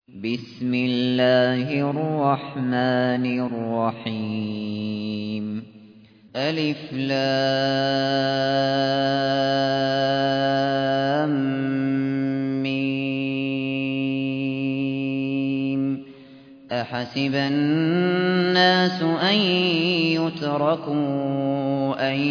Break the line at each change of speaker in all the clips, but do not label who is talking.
بسم الله الرحمن الرحيم ألف لام ميم أحسب الناس أن يتركوا أن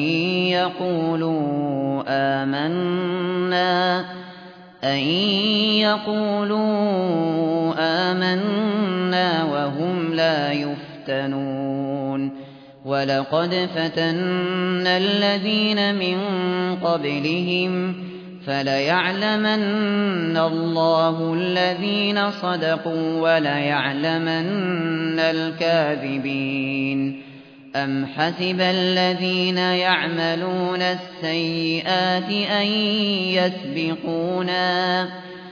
يقولوا آمنا وهم لا يفتنون ولقد فتنا الذين من قبلهم فليعلمن الله الذين صدقوا وليعلمن الكاذبين أم حسب الذين يعملون السيئات أن يسبقونا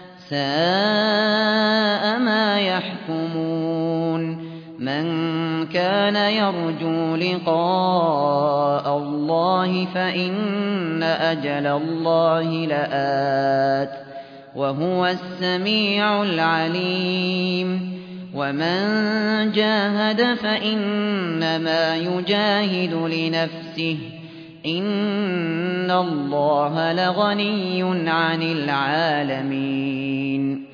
ساء ما يحكمون من كان يرجو لقاء الله فإن أجل الله لآت وهو السميع العليم ومن جاهد فإنما يجاهد لنفسه إن الله لغني عن العالمين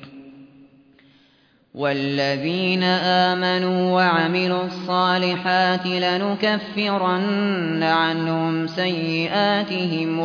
والذين آمنوا وعملوا الصالحات لنكفرن عنهم سيئاتهم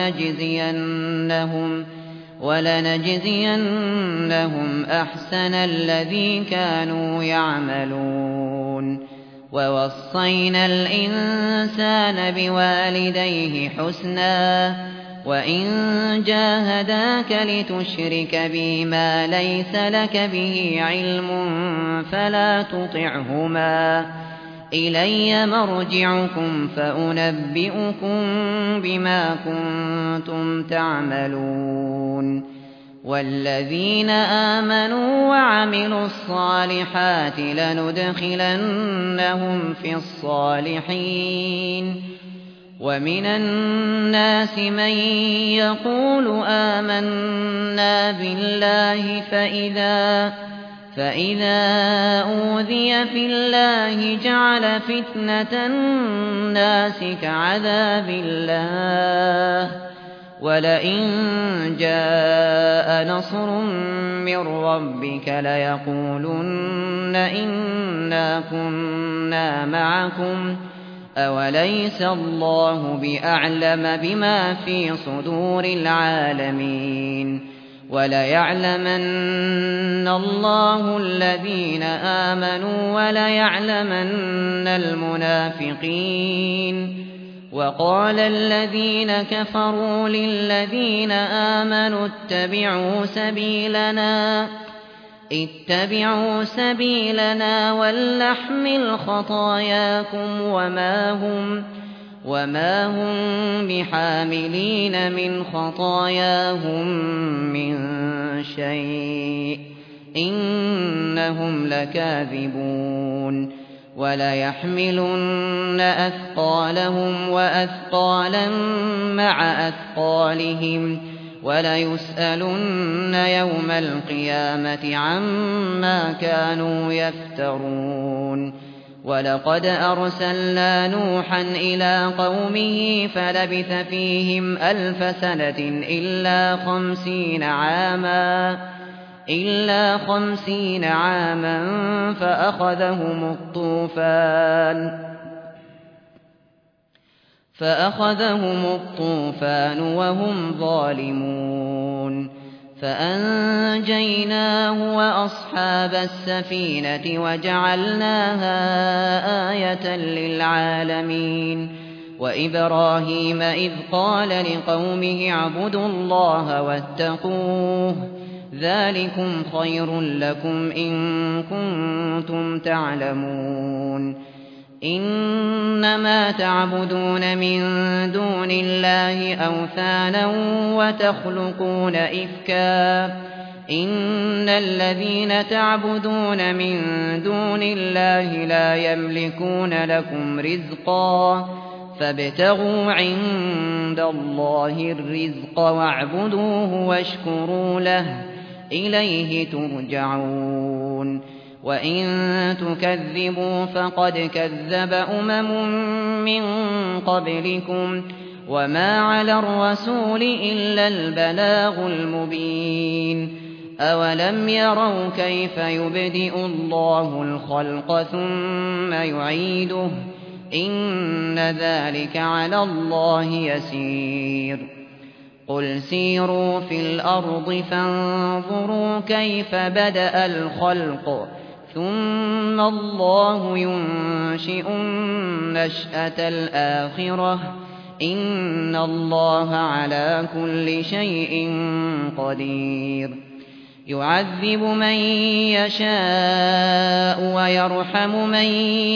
ولنجزينهم أحسن الذي كانوا يعملون ووصينا الإنسان بوالديه حسنا وإن جاهداك لتشرك بي ما ليس لك به علم فلا تطعهما إلي مرجعكم فأنبئكم بما كنتم تعملون والذين آمنوا وعملوا الصالحات لندخلنهم في الصالحين ومن الناس من يقول آمنا بالله فإذا أوذي في الله جعل فتنة الناس كعذاب الله ولئن جاء نصر من ربك ليقولن إنا كنا معكم أوليس الله بأعلم بما في صدور العالمين وليعلمن الله الذين آمنوا وليعلمن المنافقين وقال الذين كفروا للذين آمنوا اتبعوا سبيلنا ولنحمل خطاياكم وما هم بحاملين من خطاياهم من شيء إنهم لكاذبون وليحملن أثقالهم وأثقالا مع أثقالهم وليسألن يوم القيامة عما كانوا يفترون ولقد أرسلنا نوحا إلى قومه فلبث فيهم 1000 سنة إلا 50 عاما فأخذهم الطوفان وهم ظالمون فأنجيناه وأصحاب السفينة وجعلناها آية للعالمين وإبراهيم إذ قال لقومه اعبدوا الله واتقوه ذلكم خير لكم إن كنتم تعلمون إنما تعبدون من دون الله أوثانا وتخلقون إفكا إن الذين تعبدون من دون الله لا يملكون لكم رزقا فابتغوا عند الله الرزق واعبدوه واشكروا له إليه ترجعون وإن تكذبوا فقد كذب من قبلكم وما على الرسول إلا البلاغ المبين أولم يروا كيف يبدئ الله الخلق ثم يعيده إن ذلك على الله يسير قل سيروا في الأرض فانظروا كيف بدأ الخلق ثم الله ينشئ النشأة الآخرة إن الله على كل شيء قدير يعذب من يشاء ويرحم من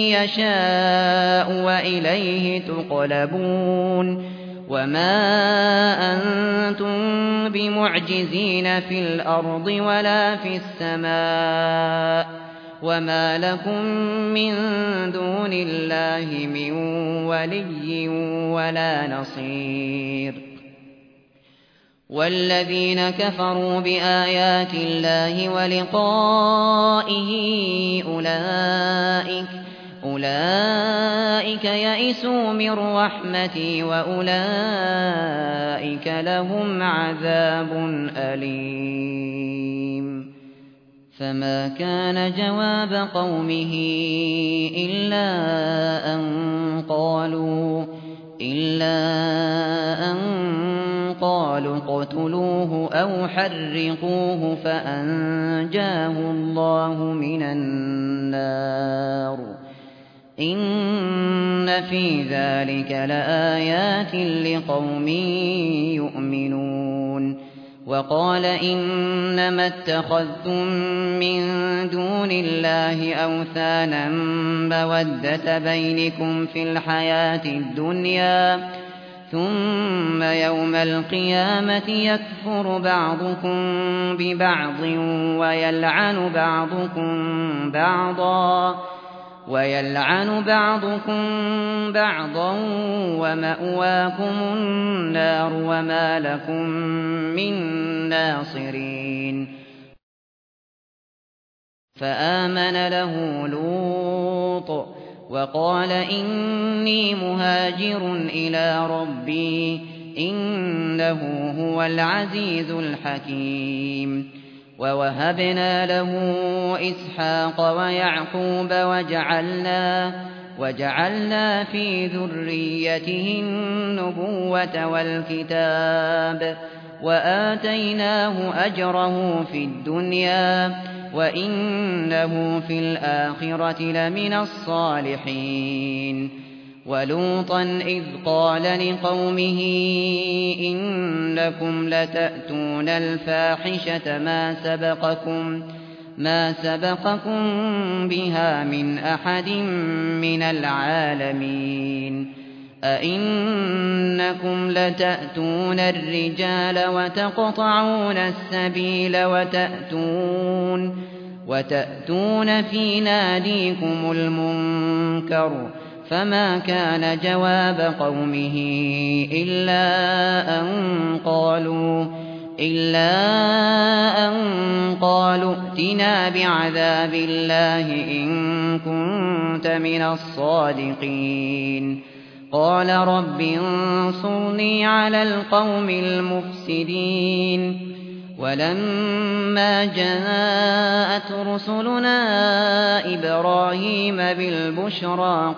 يشاء وإليه تقلبون وما أنتم بمعجزين في الأرض ولا في السماء وما لكم من دون الله من ولي ولا نصير والذين كفروا بآيات الله ولقائه أولئك يئسوا من رحمتي وأولئك لهم عذاب أليم فما كان جواب قومه إلا أن قالوا اقتلوه أو حرقوه فأنجاه الله من النار إن في ذلك لآيات لقوم يؤمنون وقال إنما اتخذتم من دون الله أوثانا مودة بينكم في الحياة الدنيا ثم يوم القيامة يكفر بعضكم ببعض ويلعن بعضكم بعضا ومأواكم النار وما لكم من ناصرين فآمن له لوط وقال إني مهاجر إلى ربي إنه هو العزيز الحكيم ووهبنا له إسحاق ويعقوب وجعلنا في ذريته النبوة والكتاب وآتيناه أجره في الدنيا وإنه في الآخرة لمن الصالحين ولوطا إذ قال لقومه إنكم لتأتون الفاحشة ما سبقكم بها من أحد من العالمين أئنكم لتأتون الرجال وتقطعون السبيل وتأتون في ناديكم المنكر فما كان جواب قومه إلا أن قالوا ائتنا بعذاب الله إن كنت من الصادقين قال رب انصرني على القوم المفسدين ولما جاءت رسلنا إبراهيم بالبشرى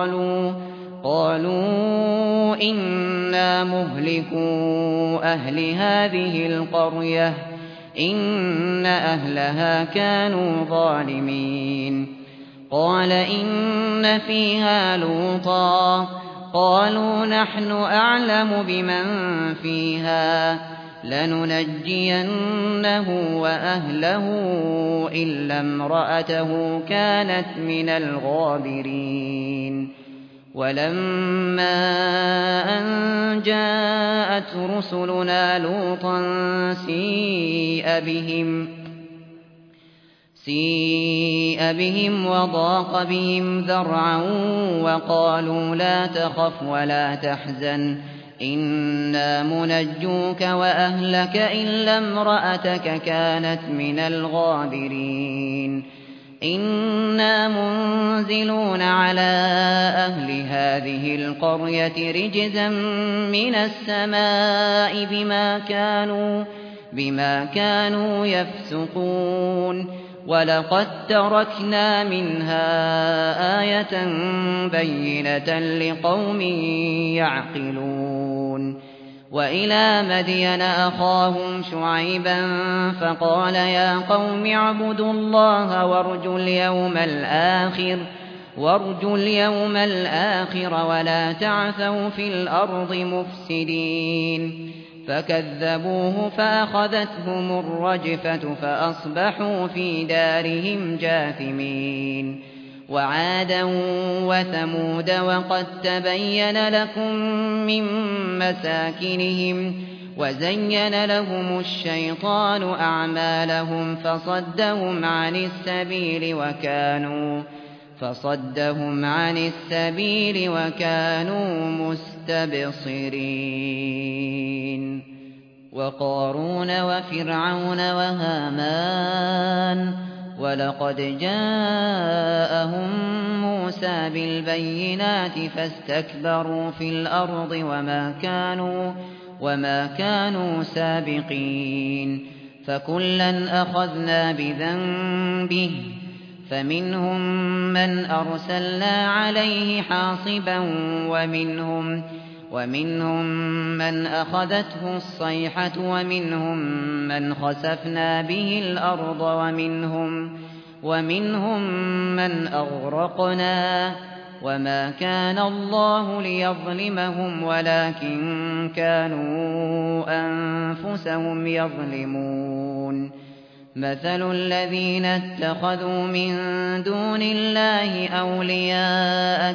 قالوا إنا مهلكو أهل هذه القرية إن أهلها كانوا ظالمين قال إن فيها لوطا قالوا نحن أعلم بمن فيها لننجينه وأهله إلا امرأته كانت من الغابرين ولما أن جاءت رسلنا لوطا سيء بهم وضاق بهم ذرعا وقالوا لا تخف ولا تحزن إنا منجوك وأهلك إلا امرأتك كانت من الغابرين إنا منزلون على أهل هذه القرية رجزا من السماء بما كانوا يفسقون ولقد تركنا منها آية بينة لقوم يعقلون وإلى مدين أخاهم شعيبا فقال يا قوم اعبدوا الله وارجوا اليوم الآخر ولا تعثوا في الأرض مفسدين فكذبوه فأخذتهم الرجفة فأصبحوا في دارهم جاثمين وعادا وثمود وقد تبين لكم من مساكنهم وزين لهم الشيطان أعمالهم فصدهم عن السبيل وكانوا مستبصرين وقارون وفرعون وهامان ولقد جاءهم موسى بالبينات فاستكبروا في الأرض وما كانوا سابقين فكلا أخذنا بذنبه فمنهم من أرسلنا عليه حاصبا ومنهم من أخذته الصيحة ومنهم من خسفنا به الأرض ومنهم من أغرقنا وما كان الله ليظلمهم ولكن كانوا أنفسهم يظلمون مثل الذين اتخذوا من دون الله أولياء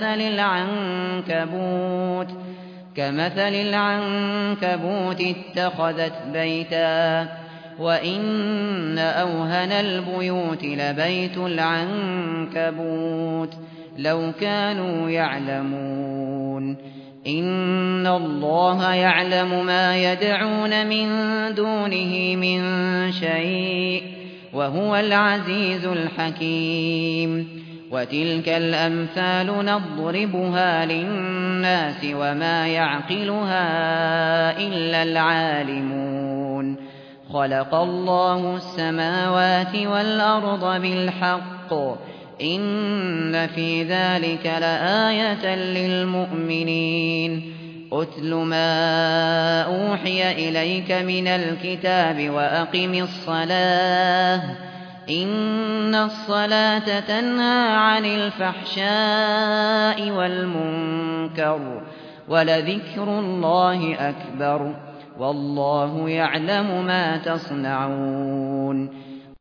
كمثل العنكبوت اتخذت بيتا وإن أوهن البيوت لبيت العنكبوت لو كانوا يعلمون إن الله يعلم ما يدعون من دونه من شيء وهو العزيز الحكيم وتلك الأمثال نضربها للناس وما يعقلها إلا العالمون خلق الله السماوات والأرض بالحق إن في ذلك لآية للمؤمنين أتل ما أوحي إليك من الكتاب وأقم الصلاة إن الصلاة تنهى عن الفحشاء والمنكر ولذكر الله أكبر والله يعلم ما تصنعون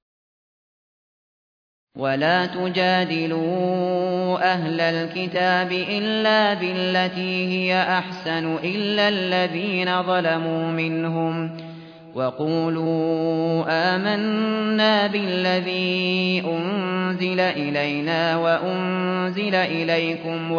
ولا تجادلوا أهل الكتاب إلا بالتي هي أحسن إلا الذين ظلموا منهم وقولوا آمنا بالذي أنزل إلينا وأنزل إليكم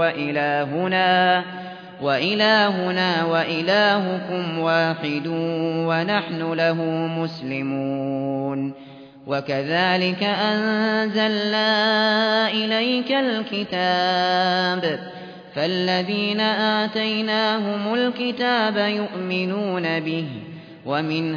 وإلهنا وإلهكم واحد ونحن له مسلمون وكذلك أنزلنا إليك الكتاب فالذين آتيناهم الكتاب يؤمنون به ومن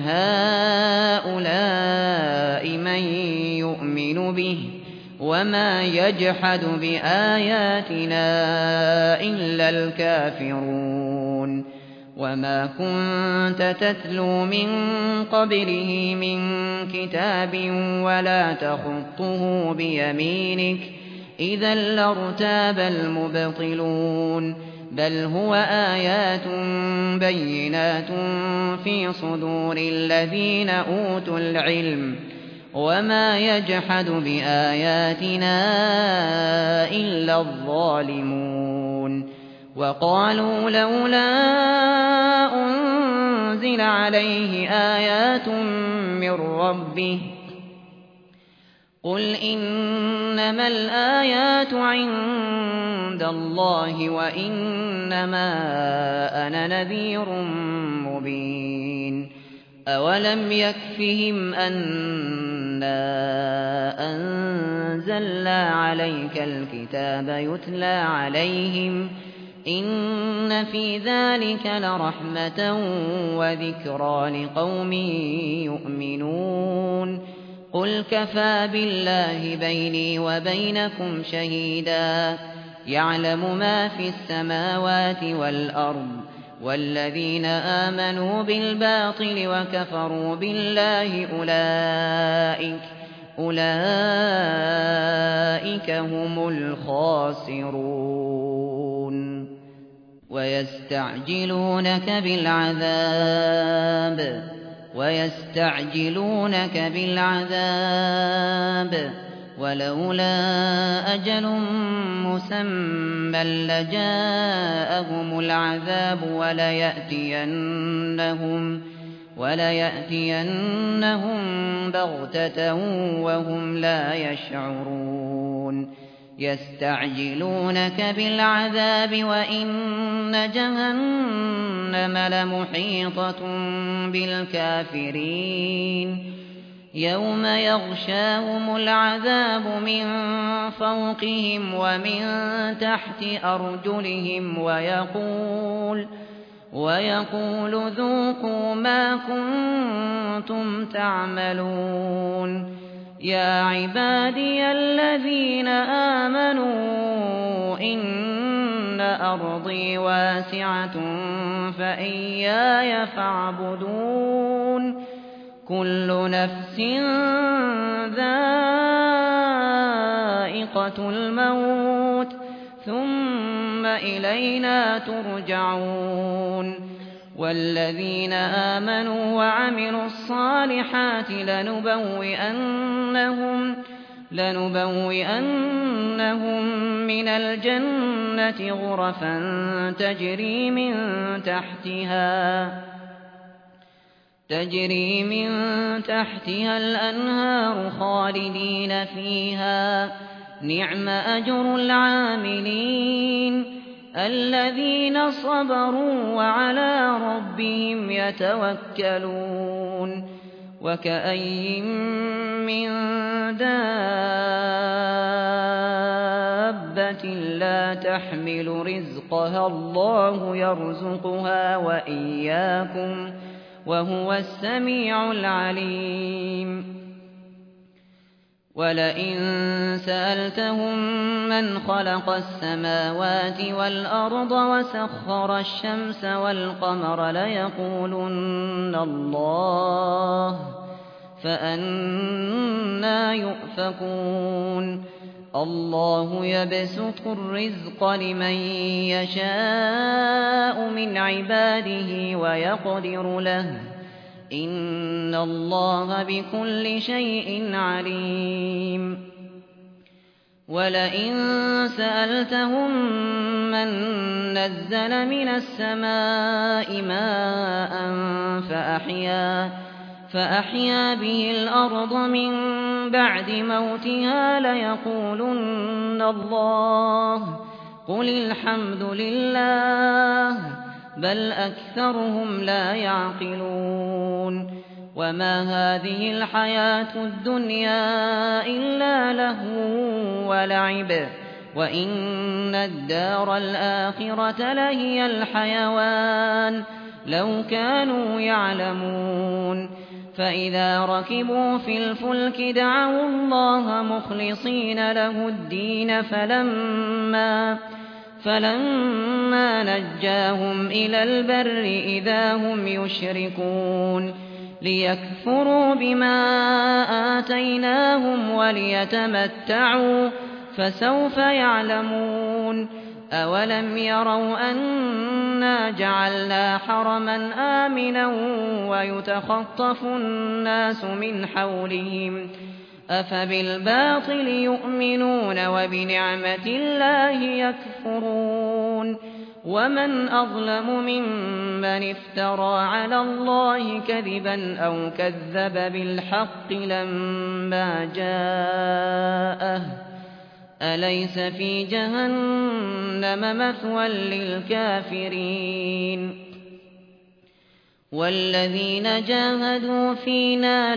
هؤلاء من يؤمن به وما يجحد بآياتنا إلا الكافرون وما كنت تتلو من قبله من كتاب ولا تخطه بيمينك إذا لارتاب المبطلون بل هو آيات بينات في صدور الذين أوتوا العلم وما يجحد بآياتنا إلا الظالمون وقالوا لولا أنزل عليه آيات من ربه قل إنما الآيات عند عند الله وإنما أنا نذير مبين أولم يكفهم أنا أنزلنا عليك الكتاب يتلى عليهم إن في ذلك لرحمة وذكرى لقوم يؤمنون قل كفى بالله بيني وبينكم شهيدا يعلم ما في السماوات والأرض والذين آمنوا بالباطل وكفروا بالله أولئك هم الخاسرون ويستعجلونك بالعذاب ولولا أجل مسمى لجاءهم العذاب وليأتينهم بغتة وهم لا يشعرون يستعجلونك بالعذاب وإن جهنم لمحيطة بالكافرين يوم يغشاهم العذاب من فوقهم ومن تحت أرجلهم ويقول ذوقوا ما كنتم تعملون يا عبادي الذين آمنوا إن أرضي واسعة فإياي فاعبدون كل نفس ذائقة الموت ثم إلينا ترجعون والذين آمنوا وعملوا الصالحات لنبوئنهم من الجنة غرفا تجري من تحتها الأنهار خالدين فيها نعم أجر العاملين الذين صبروا وعلى ربهم يتوكلون وكأين من دابة لا تحمل رزقها الله يرزقها وإياكم وهو السميع العليم ولئن سألتهم من خلق السماوات والأرض وسخر الشمس والقمر ليقولن الله فأنى يؤفكون الله يبسط الرزق لمن يشاء من عباده ويقدر له إن الله بكل شيء عليم ولئن سألتهم من نزل من السماء ماء فأحيا به الأرض من بعد موتها ليقولن الله قل الحمد لله بل أكثرهم لا يعقلون وما هذه الحياة الدنيا إلا لهو ولعب وإن الدار الآخرة لهي الحيوان لو كانوا يعلمون فإذا ركبوا في الفلك دعوا الله مخلصين له الدين فلما نجاهم إلى البر إذا هم يشركون ليكفروا بما آتيناهم وليتمتعوا فسوف يعلمون أولم يروا أنا جعلنا حرما آمنا ويتخطف الناس من حولهم أفبالباطل يؤمنون وبنعمة الله يكفرون ومن أظلم ممن افترى على الله كذبا أو كذب بالحق لما جاءه أليس في جهنم مثوى للكافرين والذين جاهدوا فينا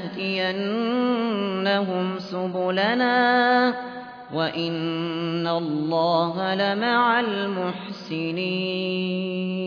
لنهدينهم سبلنا وإن الله لمع المحسنين